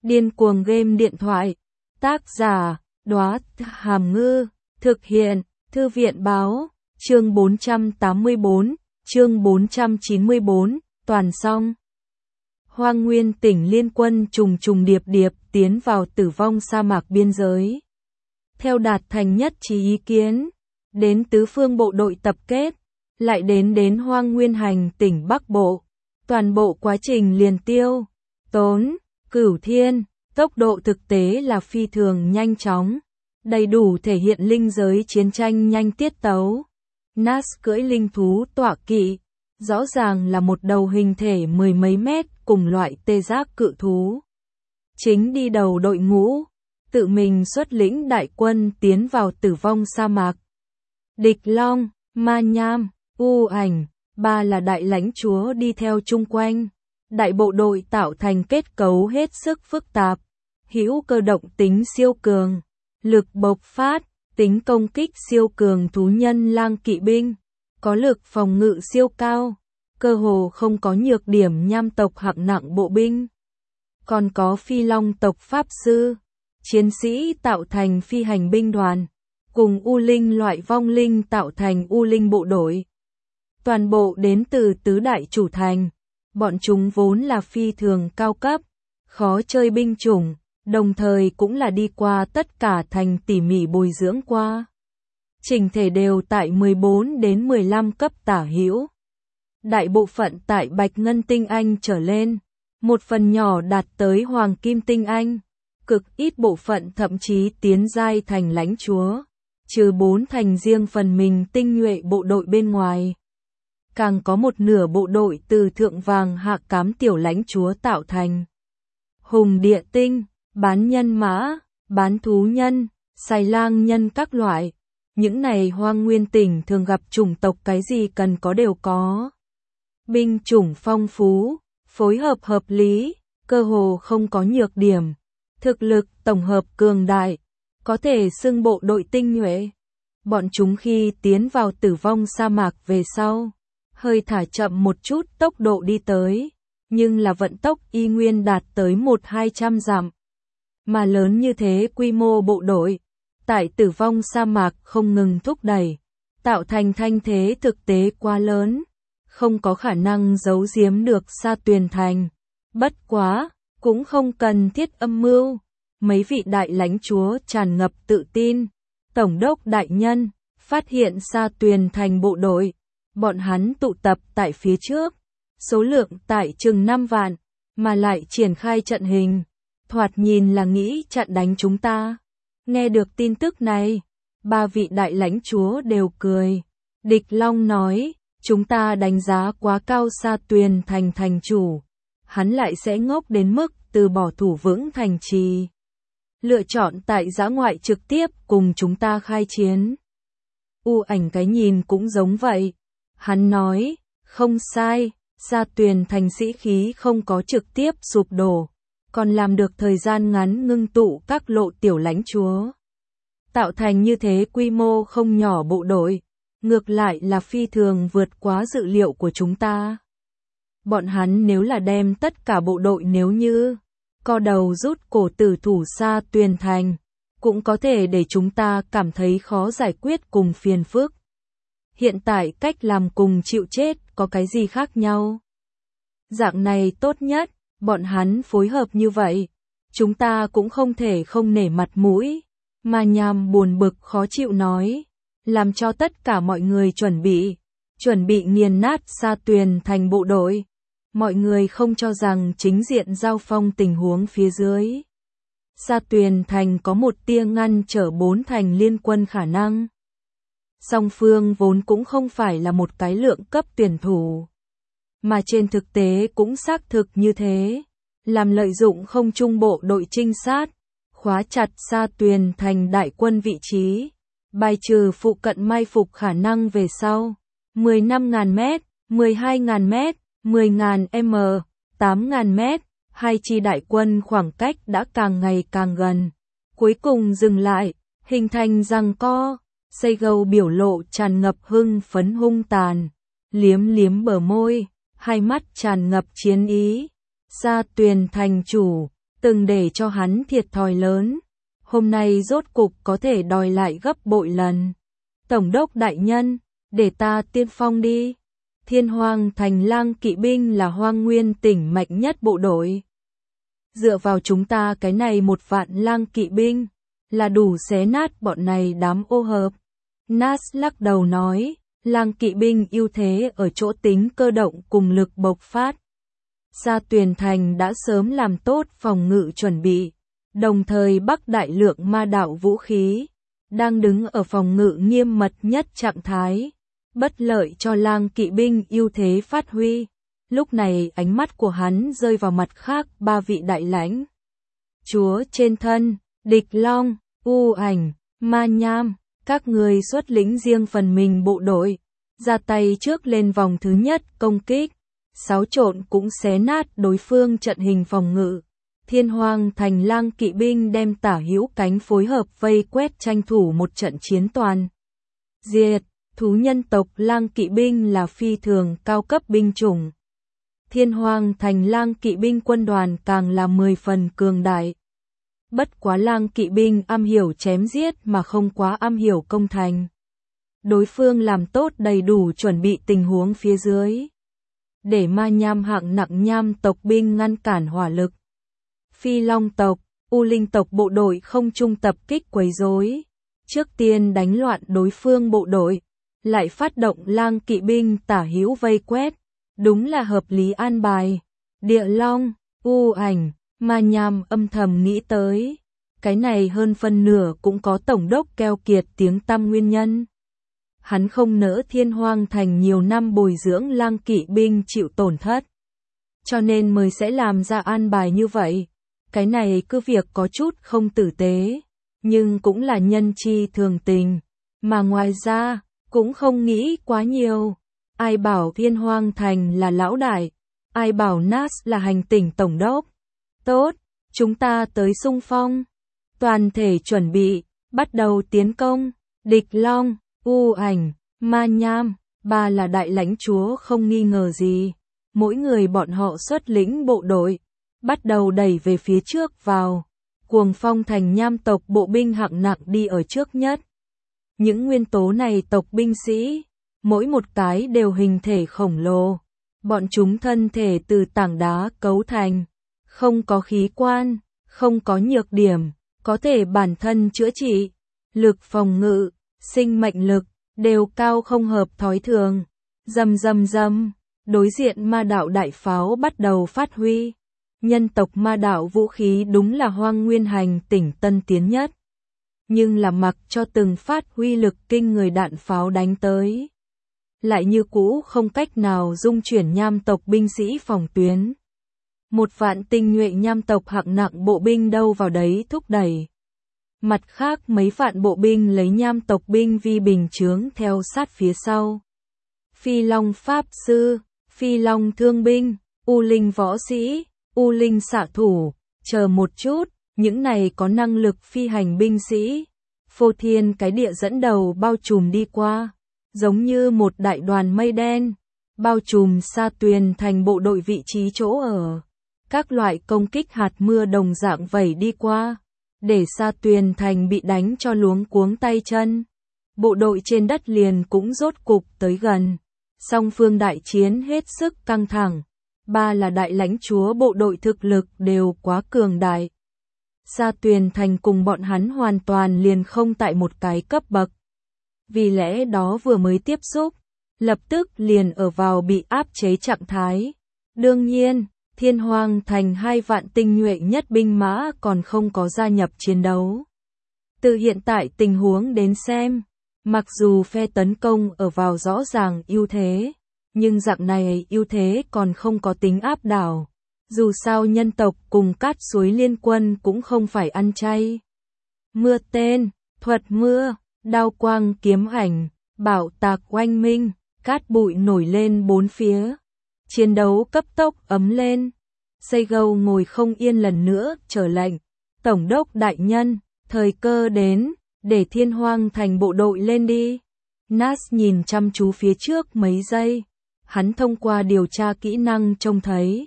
Điên cuồng game điện thoại. Tác giả, Đóa Hàm Ngư. Thực hiện, Thư viện báo. Chương 484, chương 494, toàn xong. Hoang Nguyên tỉnh liên quân trùng trùng điệp điệp tiến vào tử vong sa mạc biên giới. Theo đạt thành nhất trí ý kiến, đến tứ phương bộ đội tập kết, lại đến Hoang Nguyên hành tỉnh Bắc Bộ. Toàn bộ quá trình liền tiêu, tốn, cửu thiên, tốc độ thực tế là phi thường nhanh chóng, đầy đủ thể hiện linh giới chiến tranh nhanh tiết tấu. Nas cưỡi linh thú tọa kỵ, rõ ràng là một đầu hình thể mười mấy mét cùng loại tê giác cự thú. Chính đi đầu đội ngũ, tự mình xuất lĩnh đại quân tiến vào tử vong sa mạc. Địch Long, Ma Nham, U Ảnh, ba là đại lãnh chúa đi theo chung quanh. Đại bộ đội tạo thành kết cấu hết sức phức tạp, hữu cơ động tính siêu cường, lực bộc phát, tính công kích siêu cường thú nhân lang kỵ binh, có lực phòng ngự siêu cao, cơ hồ không có nhược điểm nham tộc hạng nặng bộ binh. Còn có phi long tộc pháp sư, chiến sĩ tạo thành phi hành binh đoàn, cùng u linh loại vong linh tạo thành u linh bộ đội. Toàn bộ đến từ tứ đại chủ thành, bọn chúng vốn là phi thường cao cấp, khó chơi binh chủng, đồng thời cũng là đi qua tất cả thành tỉ mỉ bồi dưỡng qua. Chỉnh thể đều tại 14 đến 15 cấp tả hữu. Đại bộ phận tại Bạch Ngân Tinh Anh trở lên, một phần nhỏ đạt tới Hoàng Kim Tinh Anh, cực ít bộ phận thậm chí tiến giai thành lãnh chúa, trừ 4 thành riêng phần mình tinh nhuệ bộ đội bên ngoài. Càng có một nửa bộ đội từ thượng vàng hạ cám tiểu lãnh chúa tạo thành. Hùng địa tinh, bán nhân mã, bán thú nhân, xài lang nhân các loại. Những này Hoang Nguyên tỉnh thường gặp chủng tộc cái gì cần có đều có. Binh chủng phong phú, phối hợp hợp lý, cơ hồ không có nhược điểm. Thực lực tổng hợp cường đại, có thể xưng bộ đội tinh nhuệ. Bọn chúng khi tiến vào tử vong sa mạc về sau, hơi thả chậm một chút tốc độ đi tới, nhưng là vận tốc y nguyên đạt tới 1-200 dặm. Mà lớn như thế quy mô bộ đội, tại tử vong sa mạc không ngừng thúc đẩy, tạo thành thanh thế thực tế quá lớn, không có khả năng giấu giếm được Sa Tuyền Thành. Bất quá, cũng không cần thiết âm mưu, mấy vị đại lãnh chúa tràn ngập tự tin. Tổng đốc đại nhân, phát hiện Sa Tuyền Thành bộ đội, bọn hắn tụ tập tại phía trước, số lượng tại chừng 5 vạn, mà lại triển khai trận hình, thoạt nhìn là nghĩ chặn đánh chúng ta. Nghe được tin tức này, ba vị đại lãnh chúa đều cười. Địch Long nói, chúng ta đánh giá quá cao Sa Tuyền Thành thành chủ, hắn lại sẽ ngốc đến mức từ bỏ thủ vững thành trì, lựa chọn tại dã ngoại trực tiếp cùng chúng ta khai chiến. U Ảnh cái nhìn cũng giống vậy. Hắn nói, không sai, Sa Tuyền Thành sĩ khí không có trực tiếp sụp đổ, còn làm được thời gian ngắn ngưng tụ các lộ tiểu lãnh chúa. Tạo thành như thế quy mô không nhỏ bộ đội, ngược lại là phi thường vượt quá dự liệu của chúng ta. Bọn hắn nếu là đem tất cả bộ đội nếu như co đầu rút cổ tử thủ Sa Tuyền Thành, cũng có thể để chúng ta cảm thấy khó giải quyết cùng phiền phức. Hiện tại cách làm cùng chịu chết có cái gì khác nhau? Dạng này tốt nhất, bọn hắn phối hợp như vậy, chúng ta cũng không thể không nể mặt mũi. Ma Nham buồn bực khó chịu nói, làm cho tất cả mọi người chuẩn bị nghiền nát Sa Tuyền Thành bộ đội. Mọi người không cho rằng chính diện giao phong tình huống phía dưới. Sa Tuyền Thành có một tia ngăn trở 4 thành liên quân khả năng. Song phương vốn cũng không phải là một cái lượng cấp tuyển thủ, mà trên thực tế cũng xác thực như thế, làm lợi dụng không trung bộ đội trinh sát, khóa chặt Sa Tuyền Thành đại quân vị trí, bài trừ phụ cận mai phục khả năng về sau, 15.000 mét, 12.000 mét, 10.000 m, 8.000 mét, hai chi đại quân khoảng cách đã càng ngày càng gần, cuối cùng dừng lại, hình thành giằng co. Seigo biểu lộ tràn ngập hưng phấn hung tàn, liếm liếm bờ môi, hai mắt tràn ngập chiến ý. Sa Tuyền thành chủ, từng để cho hắn thiệt thòi lớn. Hôm nay rốt cục có thể đòi lại gấp bội lần. Tổng đốc đại nhân, để ta tiên phong đi. Thiên Hoang Thành lang kỵ binh là Hoang Nguyên tỉnh mạnh nhất bộ đội. Dựa vào chúng ta cái này 1 vạn lang kỵ binh, là đủ xé nát bọn này đám ô hợp. Nas lắc đầu nói, lang kỵ binh ưu thế ở chỗ tính cơ động cùng lực bộc phát. Sa Tuyền Thành đã sớm làm tốt phòng ngự chuẩn bị, đồng thời bắc đại lượng ma đạo vũ khí, đang đứng ở phòng ngự nghiêm mật nhất trạng thái, bất lợi cho lang kỵ binh ưu thế phát huy. Lúc này ánh mắt của hắn rơi vào mặt khác 3 vị đại lãnh chúa trên thân, Địch Long, U Ảnh, Ma Nham, các người xuất lĩnh riêng phần mình bộ đội, ra tay trước lên vòng thứ nhất công kích, xáo trộn cũng xé nát đối phương trận hình phòng ngự. Thiên Hoang Thành lang kỵ binh đem tả hữu cánh phối hợp vây quét tranh thủ một trận chiến toàn diệt. Thú nhân tộc lang kỵ binh là phi thường cao cấp binh chủng. Thiên Hoang Thành lang kỵ binh quân đoàn càng là 10 phần cường đại. Bất quá lang kỵ binh am hiểu chém giết mà không quá am hiểu công thành. Đối phương làm tốt đầy đủ chuẩn bị tình huống phía dưới, để Ma Nham hạng nặng nham tộc binh ngăn cản hỏa lực. Phi Long tộc, U Linh tộc bộ đội không trung tập kích quấy rối, trước tiên đánh loạn đối phương bộ đội, lại phát động lang kỵ binh tả hữu vây quét, đúng là hợp lý an bài. Địa Long, U Ảnh, Ma Nham âm thầm nghĩ tới, cái này hơn phân nửa cũng có tổng đốc keo kiệt tiếng tăm nguyên nhân. Hắn không nỡ Thiên Hoang Thành nhiều năm bồi dưỡng lang kỵ binh chịu tổn thất, cho nên mới sẽ làm ra an bài như vậy. Cái này cứ việc có chút không tử tế, nhưng cũng là nhân chi thường tình, mà ngoài ra cũng không nghĩ quá nhiều. Ai bảo Thiên Hoang Thành là lão đại, ai bảo Nas là hành tỉnh tổng đốc. Tốt, chúng ta tới xung phong, toàn thể chuẩn bị, bắt đầu tiến công. Địch Long, U Ảnh, Ma Nham, 3 là đại lãnh chúa không nghi ngờ gì, mỗi người bọn họ xuất lĩnh bộ đội, bắt đầu đẩy về phía trước vào. Cuồng Phong Thành nham tộc bộ binh hạng nặng đi ở trước nhất. Những nguyên tố này tộc binh sĩ, mỗi một cái đều hình thể khổng lồ, bọn chúng thân thể từ tảng đá cấu thành, không có khí quan, không có nhược điểm, có thể bản thân chữa trị, lực phòng ngự, sinh mệnh lực, đều cao không hợp thói thường. Rầm rầm rầm, đối diện ma đạo đại pháo bắt đầu phát huy. Nhân tộc ma đạo vũ khí đúng là Hoang Nguyên hành tỉnh tân tiến nhất, nhưng là mặc cho từng phát huy lực kinh người đạn pháo đánh tới, lại như cũ không cách nào dung chuyển nham tộc binh sĩ phòng tuyến. 1 vạn tinh nhuệ nham tộc hạng nặng bộ binh đâu vào đấy thúc đẩy. Mặt khác mấy vạn bộ binh lấy nham tộc binh vi bình chướng theo sát phía sau. Phi Long pháp sư, Phi Long thương binh, U Linh võ sĩ, U Linh xạ thủ, chờ một chút, những này có năng lực phi hành binh sĩ. Phô thiên cái địa dẫn đầu bao trùm đi qua, giống như một đại đoàn mây đen, bao trùm Sa Tuyền Thành bộ đội vị trí chỗ ở. Các loại công kích hạt mưa đồng dạng vẩy đi qua, để Sa Tuyền Thành bị đánh cho luống cuống tay chân. Bộ đội trên đất liền cũng rốt cục tới gần. Song phương đại chiến hết sức căng thẳng. 3 là đại lãnh chúa bộ đội thực lực đều quá cường đại. Sa Tuyền Thành cùng bọn hắn hoàn toàn liền không tại một cái cấp bậc. Vì lẽ đó vừa mới tiếp xúc, lập tức liền ở vào bị áp chế trạng thái. Đương nhiên, Thiên Hoang Thành 2 vạn tinh nhuệ nhất binh mã còn không có gia nhập chiến đấu. Từ hiện tại tình huống đến xem, mặc dù phe tấn công ở vào rõ ràng ưu thế, nhưng dạng này ưu thế còn không có tính áp đảo. Dù sao nhân tộc cùng Cát Suối Liên Quân cũng không phải ăn chay. Mưa tên, thuật mưa, đao quang kiếm ảnh, bạo tạc oanh minh, cát bụi nổi lên bốn phía. Chiến đấu cấp tốc ấm lên. Xây gâu ngồi không yên lần nữa trở lệnh. Tổng đốc đại nhân, thời cơ đến, để Thiên Hoang Thành bộ đội lên đi. Nas nhìn chăm chú phía trước mấy giây. Hắn thông qua điều tra kỹ năng trông thấy,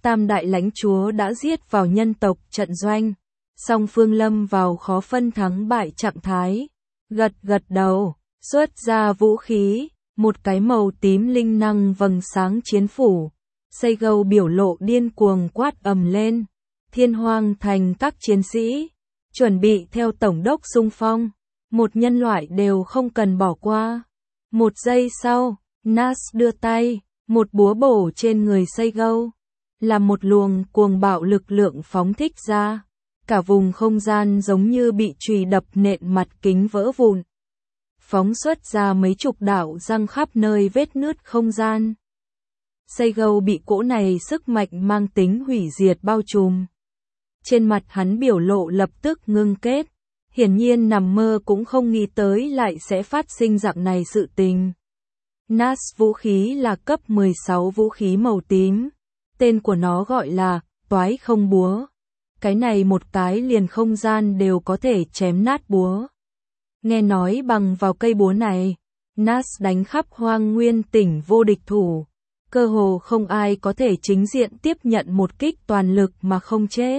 Tam đại lãnh chúa đã giết vào nhân tộc trận doanh, song phương lâm vào khó phân thắng bại trạng thái. Gật gật đầu, xuất ra vũ khí, một cái màu tím linh năng vầng sáng chiến phủ. Seigo biểu lộ điên cuồng quát ầm lên. Thiên Hoang Thành các chiến sĩ, chuẩn bị theo tổng đốc xung phong, một nhân loại đều không cần bỏ qua. Một giây sau, Nas đưa tay, một búa bổ trên người Seigo, là một luồng cuồng bạo lực lượng phóng thích ra. Cả vùng không gian giống như bị chùy đập nện mặt kính vỡ vụn. Phóng xuất ra mấy chục đạo răng khắp nơi vết nứt không gian. Seigo bị cỗ này sức mạnh mang tính hủy diệt bao trùm. Trên mặt hắn biểu lộ lập tức ngưng kết. Hiển nhiên nằm mơ cũng không nghĩ tới lại sẽ phát sinh dạng này sự tình. Nas vũ khí là cấp 16 vũ khí màu tím. Tên của nó gọi là toái không búa. Cái này một cái liền không gian đều có thể chém nát búa. Nghe nói bằng vào cây búa này, Nas đánh khắp Hoang Nguyên tỉnh vô địch thủ. Cơ hồ không ai có thể chính diện tiếp nhận một kích toàn lực mà không chết.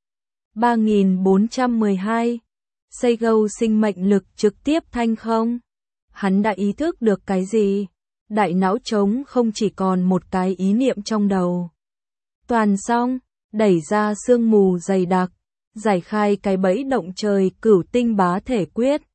3412. Seigo sinh mệnh lực trực tiếp thanh không. Hắn đã ý thức được cái gì? Đại não trống không chỉ còn một cái ý niệm trong đầu. Toàn xong, đẩy ra sương mù dày đặc, giải khai cái bẫy động trời cửu tinh bá thể quyết.